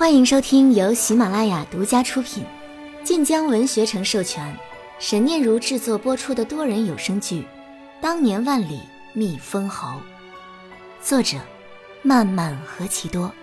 欢迎收听由喜马拉雅独家出品，晋江文学城授权，沈念如制作播出的多人有声剧《当年万里觅封侯》，作者漫漫何其多。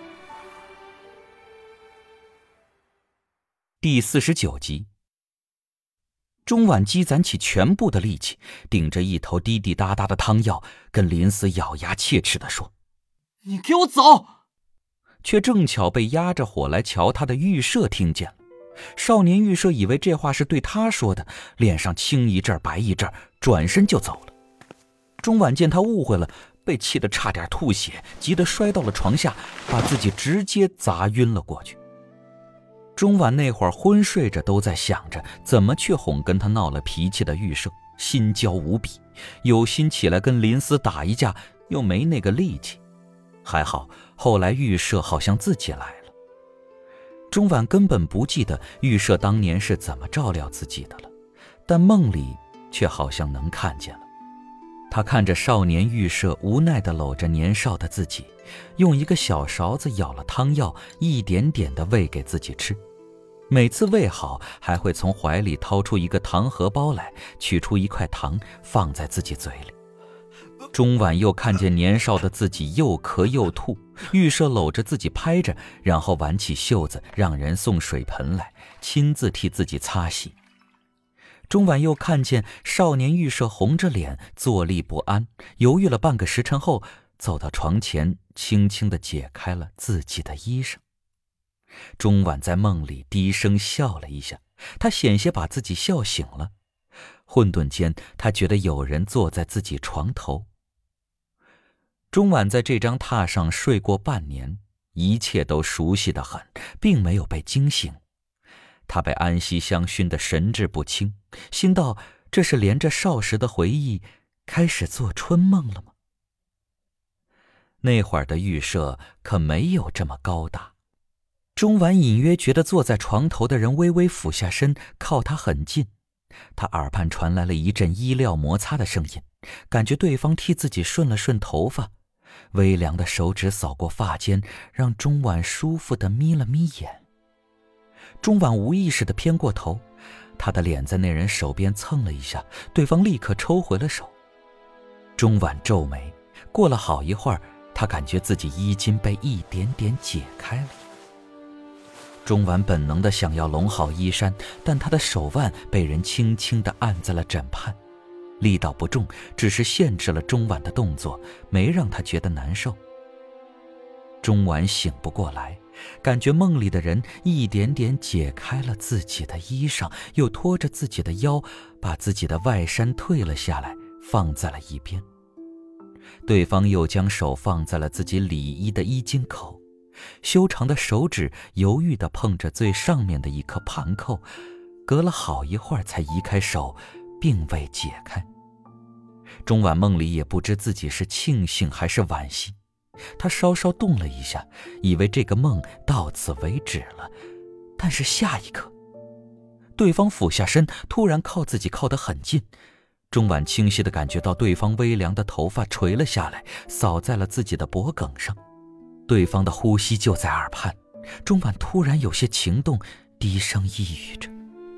第49集。钟婉积攒起全部的力气，顶着一头滴滴答答的汤药，跟林思咬牙切齿地说：“ 你给我走！” 却正巧被压着火来瞧他的玉舍听见了。少年玉舍以为这话是对他说的，脸上青一阵白一阵，转身就走了。钟婉见他误会了，被气得差点吐血，急得摔到了床下，把自己直接砸晕了过去。钟婉那会儿昏睡着，都在想着怎么去哄跟他闹了脾气的玉舍，心焦无比，有心起来跟林思打一架，又没那个力气。还好后来玉舍好像自己来了。钟婉根本不记得玉舍当年是怎么照料自己的了，但梦里却好像能看见了。他看着少年玉舍无奈地搂着年少的自己，用一个小勺子舀了汤药，一点点地喂给自己吃。每次喂好，还会从怀里掏出一个糖荷包来，取出一块糖放在自己嘴里。钟婉又看见年少的自己又咳又吐，玉舍搂着自己拍着，然后挽起袖子让人送水盆来，亲自替自己擦洗。钟婉又看见少年玉舍红着脸坐立不安，犹豫了半个时辰后，走到床前，轻轻地解开了自己的衣裳。钟婉在梦里低声笑了一下，她险些把自己笑醒了。混沌间，她觉得有人坐在自己床头。钟婉在这张榻上睡过半年，一切都熟悉得很，并没有被惊醒。她被安息香熏得神志不清，心道这是连着少时的回忆开始做春梦了吗？那会儿的玉舍可没有这么高大。钟婉隐约觉得坐在床头的人微微俯下身，靠他很近。他耳畔传来了一阵衣料摩擦的声音，感觉对方替自己顺了顺头发，微凉的手指扫过发间，让钟婉舒服地眯了眯眼。钟婉无意识地偏过头，他的脸在那人手边蹭了一下，对方立刻抽回了手。钟婉皱眉，过了好一会儿，他感觉自己衣襟被一点点解开了。钟婉本能地想要拢好衣衫，但她的手腕被人轻轻地按在了枕畔，力道不重，只是限制了钟婉的动作，没让她觉得难受。钟婉醒不过来，感觉梦里的人一点点解开了自己的衣裳，又拖着自己的腰，把自己的外衫退了下来，放在了一边。对方又将手放在了自己里衣的衣襟口，修长的手指犹豫地碰着最上面的一颗盘扣，隔了好一会儿才移开手，并未解开。钟婉梦里也不知自己是庆幸还是惋惜，她稍稍动了一下，以为这个梦到此为止了，但是下一刻，对方俯下身，突然靠自己靠得很近。钟婉清晰地感觉到对方微凉的头发垂了下来，扫在了自己的脖颈上。对方的呼吸就在耳畔，钟婉突然有些情动，低声呓语着：“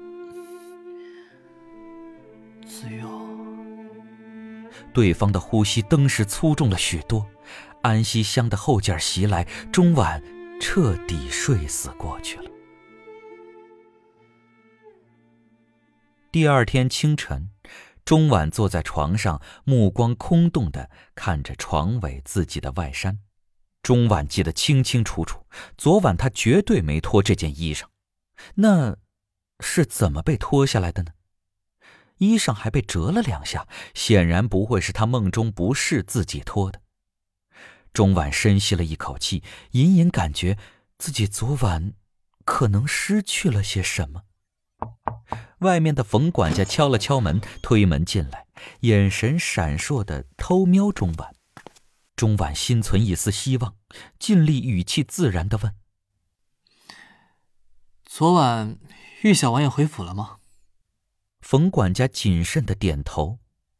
子悠。” 对方的呼吸登时粗重了许多，安息香的后劲儿袭来，钟婉彻底睡死过去了。第二天清晨，钟婉坐在床上，目光空洞地看着床尾自己的外衫。钟婉记得清清楚楚，昨晚她绝对没脱这件衣裳，那是怎么被脱下来的呢？衣裳还被折了2下，显然不会是她梦中不是自己脱的。钟婉深吸了一口气，隐隐感觉自己昨晚可能失去了些什么。外面的冯管家敲了敲门，推门进来，眼神闪烁地偷瞄钟婉。钟婉心存一丝希望，尽力语气自然地问：“ 昨晚玉小王爷回府了吗？” 冯管家谨慎地点头：“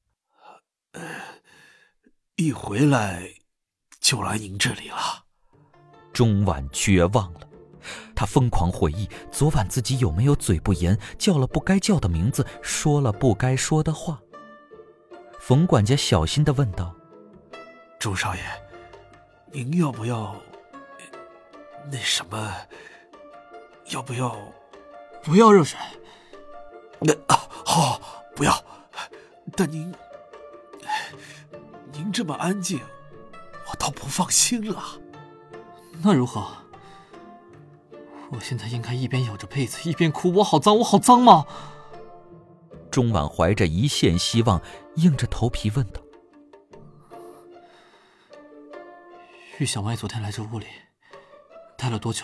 一回来就来您这里了。” 钟婉绝望了， 他疯狂回忆昨晚自己有没有嘴不严，叫了不该叫的名字，说了不该说的话。冯管家小心地问道： 钟少爷，您要不要那什么，要不要不要热水？ 好，不要。但您这么安静，我倒不放心了。 那如何？我现在应该一边咬着被子一边哭，我好脏，我好脏吗？ 钟婉怀着一线希望，硬着头皮问道： 玉小王爷昨天来这屋里待了多久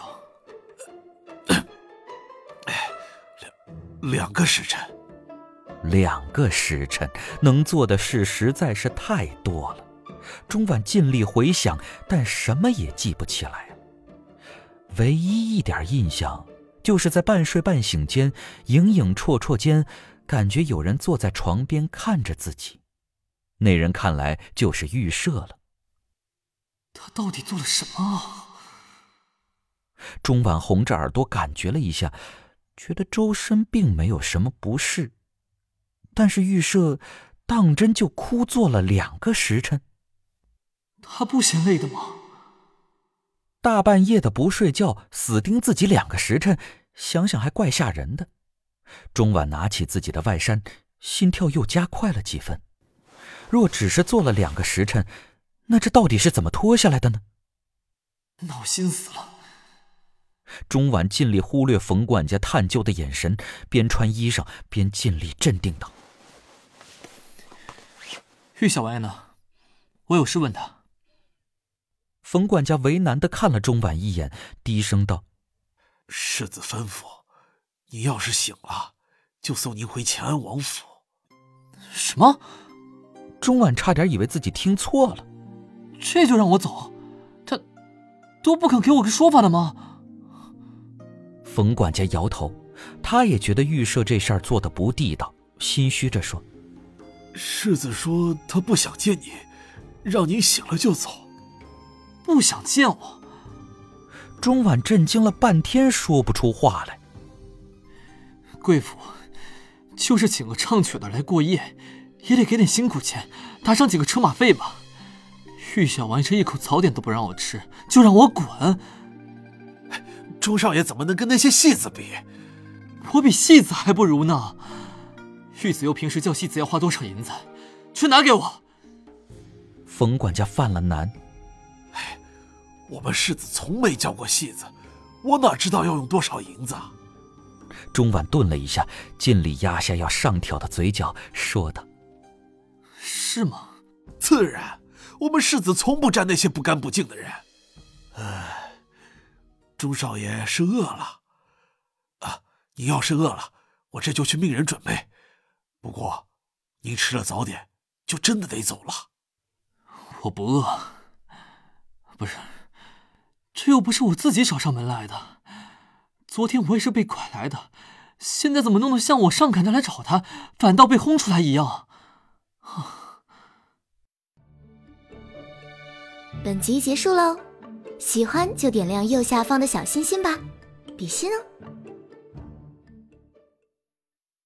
？2个时辰。 2个时辰，能做的事实在是太多了。钟婉尽力回想，但什么也记不起来。唯一一点印象，就是在半睡半醒间，影影绰绰间，感觉有人坐在床边看着自己。那人看来就是预设了。 他到底做了什么？ 钟婉红着耳朵感觉了一下，觉得周身并没有什么不适，但是预设当真就枯坐了2个时辰。 他不嫌累的吗？ 大半夜的不睡觉，死盯自己2个时辰，想想还怪吓人的。钟婉拿起自己的外衫，心跳又加快了几分。若只是坐了2个时辰，那这到底是怎么脱下来的呢？ 闹心死了！ 钟婉尽力忽略冯管家探究的眼神，边穿衣裳边尽力镇定道： 玉小王爷呢？我有事问他。 冯管家为难地看了钟婉一眼，低声道： 世子吩咐，您要是醒了，就送您回乾安王府。 什么？ 钟婉差点以为自己听错了。 这就让我走？他都不肯给我个说法的吗？ 冯管家摇头，他也觉得预设这事儿做得不地道，心虚着说： 世子说他不想见你，让您醒了就走。 不想见我？ 钟婉震惊了半天，说不出话来。 贵府就是请个唱曲的来过夜，也得给点辛苦钱，打上几个车马费吧。玉小王爷这一口早点都不让我吃，就让我滚。 钟少爷怎么能跟那些戏子比？ 我比戏子还不如呢。玉子又平时叫戏子要花多少银子？去拿给我。 冯管家犯了难。 我们世子从没叫过戏子，我哪知道要用多少银子啊？ 钟婉顿了一下，尽力压下要上挑的嘴角，说道： 是吗？ 自然，我们世子从不沾那些不干不净的人。钟少爷是饿了啊？您要是饿了，我这就去命人准备。不过，您吃了早点，就真的得走了。 我不饿。不是，这又不是我自己找上门来的。昨天我也是被拐来的，现在怎么弄得像我上赶着来找他，反倒被轰出来一样？ 本集结束喽，喜欢就点亮右下方的小心心吧，比心哦。